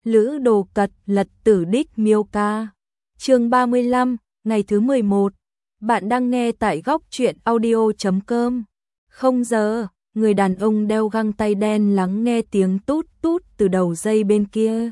Lữ Đồ Cật Lật Tử Đích Miêu Ca. Chương 35, ngày thứ 11. Bạn đang nghe tại góc truyện audio.com. Không giờ, người đàn ông đeo găng tay đen lắng nghe tiếng tút tút từ đầu dây bên kia.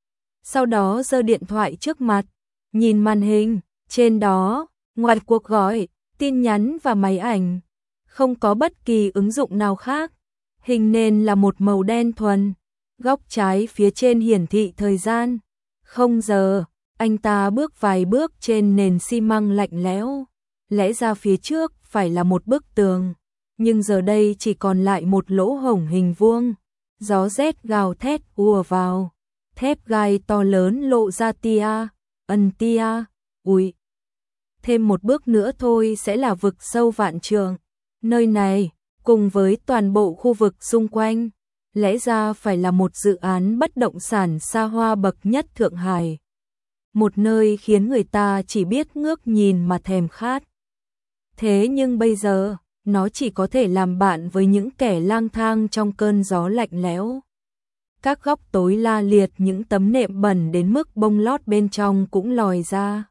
Sau đó giơ điện thoại trước mặt, nhìn màn hình, trên đó, ngoài cuộc gọi, tin nhắn và máy ảnh, không có bất kỳ ứng dụng nào khác. Hình nền là một màu đen thuần. Góc trái phía trên hiển thị thời gian. 0 giờ, anh ta bước vài bước trên nền xi măng lạnh lẽo. Lẽ ra phía trước phải là một bức tường, nhưng giờ đây chỉ còn lại một lỗ hổng hình vuông. Gió rét gào thét ùa vào. Thép gai to lớn lộ ra tia, tia, ui. Thêm một bước nữa thôi sẽ là vực sâu vạn trượng. Nơi này, cùng với toàn bộ khu vực xung quanh, lẽ ra phải là một dự án bất động sản xa hoa bậc nhất Thượng Hải. Một nơi khiến người ta chỉ biết ngước nhìn mà thèm khát. Thế nhưng bây giờ, nó chỉ có thể làm bạn với những kẻ lang thang trong cơn gió lạnh lẽo. Các góc tối la liệt, những tấm nệm bẩn đến mức bông lót bên trong cũng lòi ra.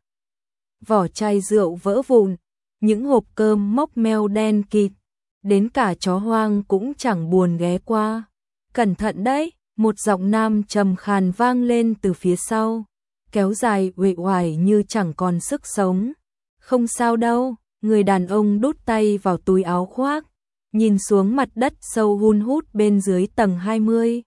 Vỏ chai rượu vỡ vụn, những hộp cơm mốc meo đen kịt, đến cả chó hoang cũng chẳng buồn ghé qua. Cẩn thận đấy, một giọng nam trầm khàn vang lên từ phía sau, kéo dài uể oải như chẳng còn sức sống. Không sao đâu, người đàn ông đút tay vào túi áo khoác, nhìn xuống mặt đất sâu hun hút bên dưới tầng 20.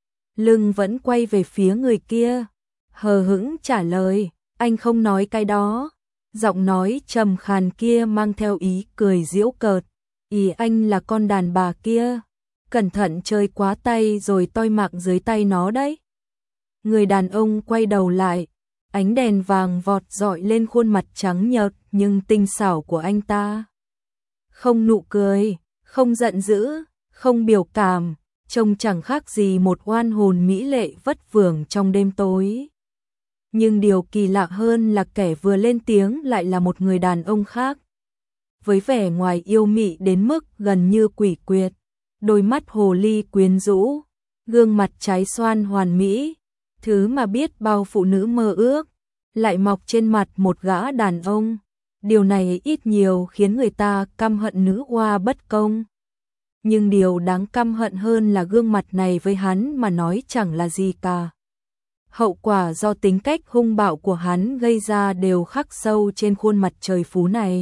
Lưng vẫn quay về phía người kia, hờ hững trả lời, anh không nói cái đó. Giọng nói trầm khàn kia mang theo ý cười giễu cợt, ý anh là con đàn bà kia, cẩn thận chơi quá tay rồi toi mạng dưới tay nó đấy. Người đàn ông quay đầu lại, ánh đèn vàng vọt dọi lên khuôn mặt trắng nhợt nhưng tinh xảo của anh ta. Không nụ cười, không giận dữ, không biểu cảm, trông chẳng khác gì một oan hồn mỹ lệ vất vưởng trong đêm tối. Nhưng điều kỳ lạ hơn là kẻ vừa lên tiếng lại là một người đàn ông khác. Với vẻ ngoài yêu mị đến mức gần như quỷ quyệt, đôi mắt hồ ly quyến rũ, gương mặt trái xoan hoàn mỹ, thứ mà biết bao phụ nữ mơ ước, lại mọc trên mặt một gã đàn ông. Điều này ít nhiều khiến người ta căm hận nữ oa bất công. Nhưng điều đáng căm hận hơn là gương mặt này với hắn mà nói chẳng là gì cả. Hậu quả do tính cách hung bạo của hắn gây ra đều khắc sâu trên khuôn mặt trời phú này.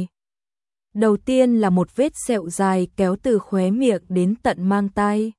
Đầu tiên là một vết sẹo dài kéo từ khóe miệng đến tận mang tai,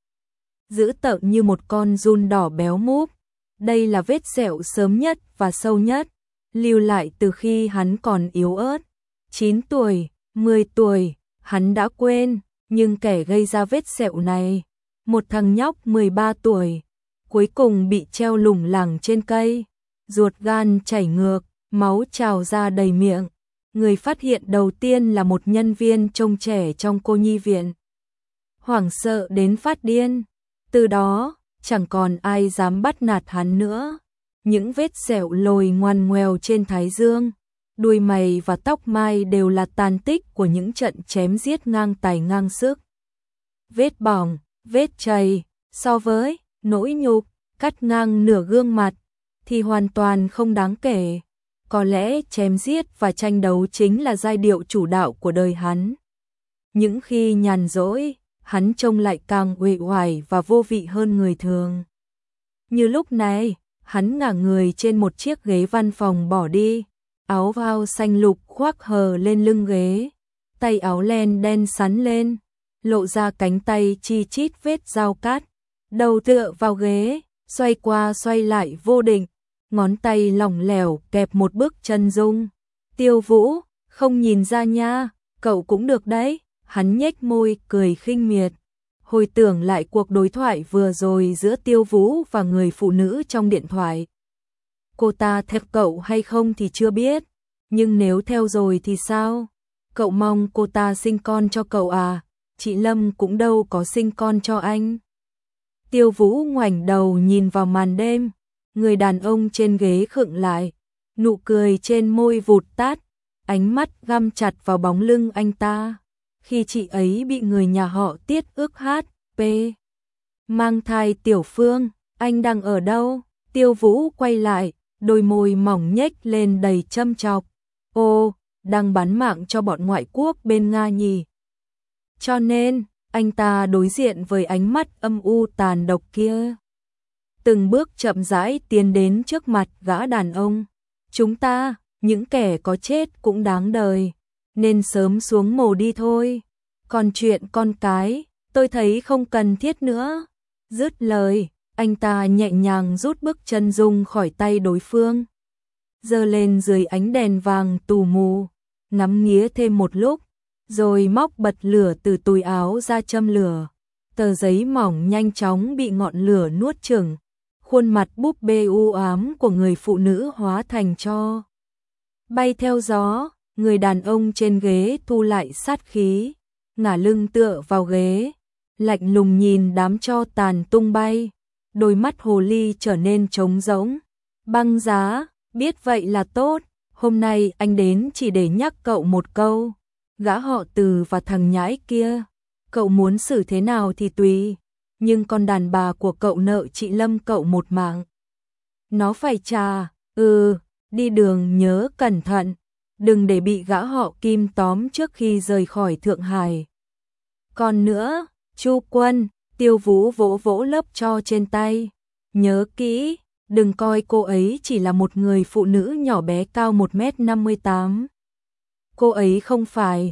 dữ tợn như một con giun đỏ béo múp. Đây là vết sẹo sớm nhất và sâu nhất, lưu lại từ khi hắn còn yếu ớt. 9 tuổi, 10 tuổi, hắn đã quên, nhưng kẻ gây ra vết sẹo này, một thằng nhóc 13 tuổi, cuối cùng bị treo lủng lẳng trên cây, ruột gan chảy ngược, máu trào ra đầy miệng. Người phát hiện đầu tiên là một nhân viên trông trẻ trong cô nhi viện. Hoảng sợ đến phát điên, từ đó chẳng còn ai dám bắt nạt hắn nữa. Những vết sẹo lồi ngoằn ngoèo trên thái dương, đuôi mày và tóc mai đều là tàn tích của những trận chém giết ngang tài ngang sức. Vết bỏng, vết chày, so với nỗi nhục cắt ngang nửa gương mặt thì hoàn toàn không đáng kể. Có lẽ chém giết và tranh đấu chính là giai điệu chủ đạo của đời hắn. Những khi nhàn rỗi, hắn trông lại càng uể oải và vô vị hơn người thường. Như lúc này, hắn ngả người trên một chiếc ghế văn phòng bỏ đi, áo vào xanh lục khoác hờ lên lưng ghế, tay áo len đen sắn lên, lộ ra cánh tay chi chít vết dao cát, đầu tựa vào ghế, xoay qua xoay lại vô định, ngón tay lỏng lẻo kẹp một bức chân dung. Tiêu Vũ, không nhìn ra nha, cậu cũng được đấy. Hắn nhếch môi cười khinh miệt, hồi tưởng lại cuộc đối thoại vừa rồi giữa Tiêu Vũ và người phụ nữ trong điện thoại. Cô ta theo cậu hay không thì chưa biết, nhưng nếu theo rồi thì sao? Cậu mong cô ta sinh con cho cậu à? Chị Lâm cũng đâu có sinh con cho anh. Tiêu Vũ ngoảnh đầu nhìn vào màn đêm, người đàn ông trên ghế khựng lại, nụ cười trên môi vụt tắt, ánh mắt găm chặt vào bóng lưng anh ta. Khi chị ấy bị người nhà họ Tiết ức HP mang thai tiểu Phương, anh đang ở đâu? Tiêu Vũ quay lại, đôi môi mỏng nhếch lên đầy châm chọc. Ô, đang bán mạng cho bọn ngoại quốc bên Nga nhỉ? Cho nên, anh ta đối diện với ánh mắt âm u tàn độc kia. Từng bước chậm rãi tiến đến trước mặt gã đàn ông. Chúng ta, những kẻ có chết cũng đáng đời, nên sớm xuống mồ đi thôi. Còn chuyện con cái, tôi thấy không cần thiết nữa. Dứt lời, anh ta nhẹ nhàng rút bức chân dung khỏi tay đối phương, giơ lên dưới ánh đèn vàng tù mù, ngắm nghía thêm một lúc, rồi móc bật lửa từ túi áo ra châm lửa. Tờ giấy mỏng nhanh chóng bị ngọn lửa nuốt chửng, khuôn mặt búp bê u ám của người phụ nữ hóa thành tro bay theo gió. Người đàn ông trên ghế thu lại sát khí, ngả lưng tựa vào ghế, lạnh lùng nhìn đám tro tàn tung bay, đôi mắt hồ ly trở nên trống rỗng. Băng Giá, biết vậy là tốt, hôm nay anh đến chỉ để nhắc cậu một câu, gã họ Từ và thằng nhãi kia, cậu muốn xử thế nào thì tùy, nhưng con đàn bà của cậu nợ chị Lâm cậu một mạng. Nó phải trả, đi đường nhớ cẩn thận, đừng để bị gã họ Kim tóm trước khi rời khỏi Thượng Hải. Còn nữa, Chu Quân, Tiêu Vũ vỗ vỗ lớp tro trên tay, nhớ kỹ, đừng coi cô ấy chỉ là một người phụ nữ nhỏ bé cao 1m58. Cô ấy không phải,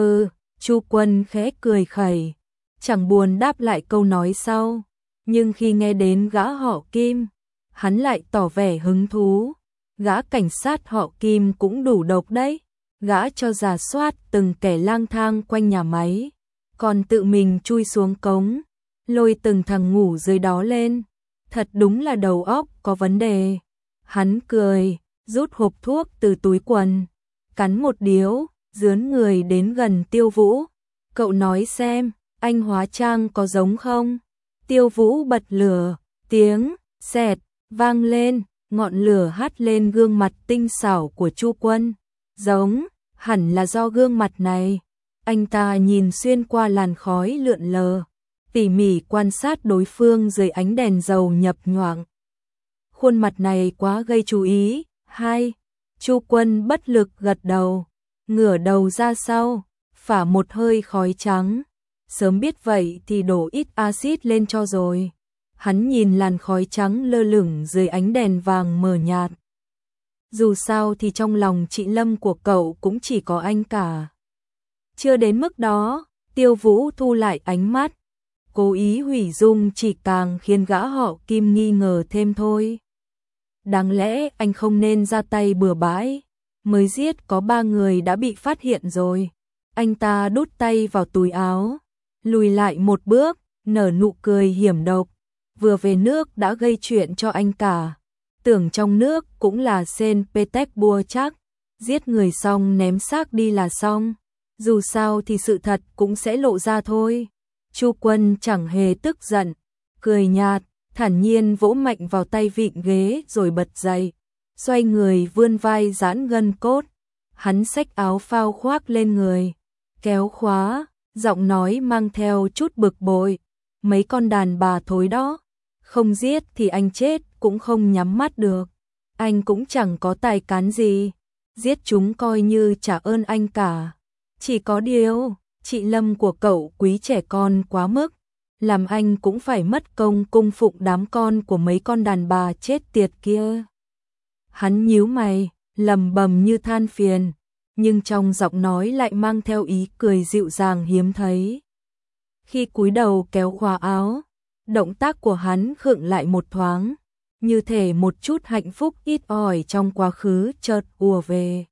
Chu Quân khẽ cười khẩy, chẳng buồn đáp lại câu nói sau, nhưng khi nghe đến gã họ Kim, hắn lại tỏ vẻ hứng thú. Gã cảnh sát họ Kim cũng đủ độc đấy, gã cho rà soát từng kẻ lang thang quanh nhà máy, còn tự mình chui xuống cống, lôi từng thằng ngủ dưới đó lên, thật đúng là đầu óc có vấn đề. Hắn cười, rút hộp thuốc từ túi quần, cắn một điếu, dướn người đến gần Tiêu Vũ. Cậu nói xem, anh hóa trang có giống không? Tiêu Vũ bật lửa, tiếng xẹt vang lên, ngọn lửa hắt lên gương mặt tinh xảo của Chu Quân. Giống, hẳn là do gương mặt này. Anh ta nhìn xuyên qua làn khói lượn lờ, tỉ mỉ quan sát đối phương dưới ánh đèn dầu nhập nhoạng. Khuôn mặt này quá gây chú ý. Chu Quân bất lực gật đầu, ngửa đầu ra sau, phả một hơi khói trắng. Sớm biết vậy thì đổ ít axit lên cho rồi. Hắn nhìn làn khói trắng lơ lửng dưới ánh đèn vàng mờ nhạt. Dù sao thì trong lòng chị Lâm của cậu cũng chỉ có anh cả. Chưa đến mức đó, Tiêu Vũ thu lại ánh mắt, cố ý hủy dung chỉ càng khiến gã họ Kim nghi ngờ thêm thôi. Đáng lẽ anh không nên ra tay bừa bãi, mới giết có 3 người đã bị phát hiện rồi. Anh ta đút tay vào túi áo, lùi lại một bước, nở nụ cười hiểm độc. Vừa về nước đã gây chuyện cho anh cả, tưởng trong nước cũng là Saint Petersburg chắc, giết người xong ném xác đi là xong, dù sao thì sự thật cũng sẽ lộ ra thôi. Chu Quân chẳng hề tức giận, cười nhạt, thản nhiên vỗ mạnh vào tay vịn ghế rồi bật dậy, xoay người vươn vai giãn gân cốt. Hắn xách áo phao khoác lên người, kéo khóa, giọng nói mang theo chút bực bội. Mấy con đàn bà thối đó, không giết thì anh chết cũng không nhắm mắt được. Anh cũng chẳng có tài cán gì, giết chúng coi như trả ơn anh cả. Chỉ có điều, chị Lâm của cậu quý trẻ con quá mức, làm anh cũng phải mất công cung phụng đám con của mấy con đàn bà chết tiệt kia. Hắn nhíu mày, lầm bầm như than phiền, nhưng trong giọng nói lại mang theo ý cười dịu dàng hiếm thấy. Khi cúi đầu kéo khóa áo, động tác của hắn khựng lại một thoáng, như thể một chút hạnh phúc ít ỏi trong quá khứ chợt ùa về.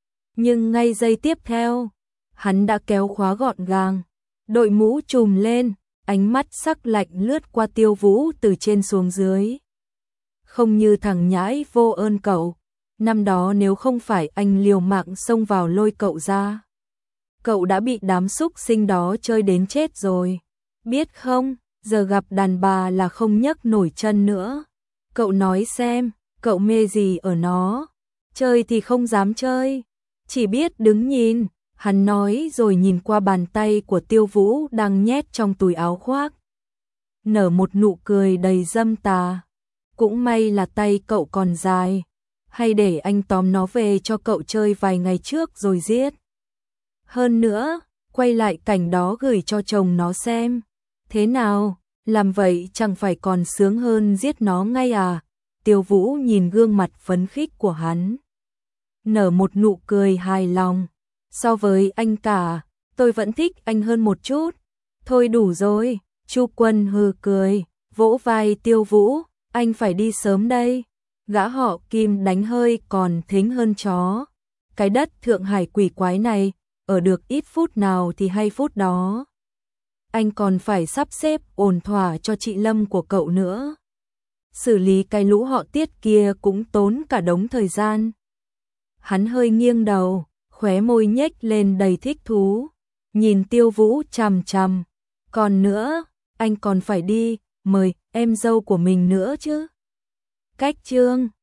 Nhưng ngay giây tiếp theo, hắn đã kéo khóa gọn gàng, đội mũ trùm lên, ánh mắt sắc lạnh lướt qua Tiêu Vũ từ trên xuống dưới. Không như thằng nhãi vô ơn cậu, năm đó nếu không phải anh liều mạng xông vào lôi cậu ra, cậu đã bị đám súc sinh đó chơi đến chết rồi. Biết không, giờ gặp đàn bà là không nhấc nổi chân nữa. Cậu nói xem, cậu mê gì ở nó? Chơi thì không dám chơi, chỉ biết đứng nhìn. Hắn nói rồi nhìn qua bàn tay của Tiêu Vũ đang nhét trong túi áo khoác, nở một nụ cười đầy dâm tà. cũng may là tay cậu còn dài, hay để anh tóm nó về cho cậu chơi vài ngày trước rồi giết. Hơn nữa, quay lại cảnh đó gửi cho chồng nó xem. Thế nào, làm vậy chẳng phải còn sướng hơn giết nó ngay à? Tiêu Vũ nhìn gương mặt phấn khích của hắn, nở một nụ cười hài lòng. So với anh cả, tôi vẫn thích anh hơn một chút. Thôi đủ rồi, Chu Quân hừ cười, vỗ vai Tiêu Vũ, anh phải đi sớm đây. Gã họ Kim đánh hơi còn thính hơn chó. Cái đất Thượng Hải quỷ quái này, ở được ít phút nào thì hay phút đó. Anh còn phải sắp xếp ổn thỏa cho chị Lâm của cậu nữa. Xử lý cái lũ họ Tiết kia cũng tốn cả đống thời gian. Hắn hơi nghiêng đầu, khóe môi nhếch lên đầy thích thú, nhìn Tiêu Vũ chằm chằm. Còn nữa, anh còn phải đi, mời em dâu của mình nữa chứ. Cách chương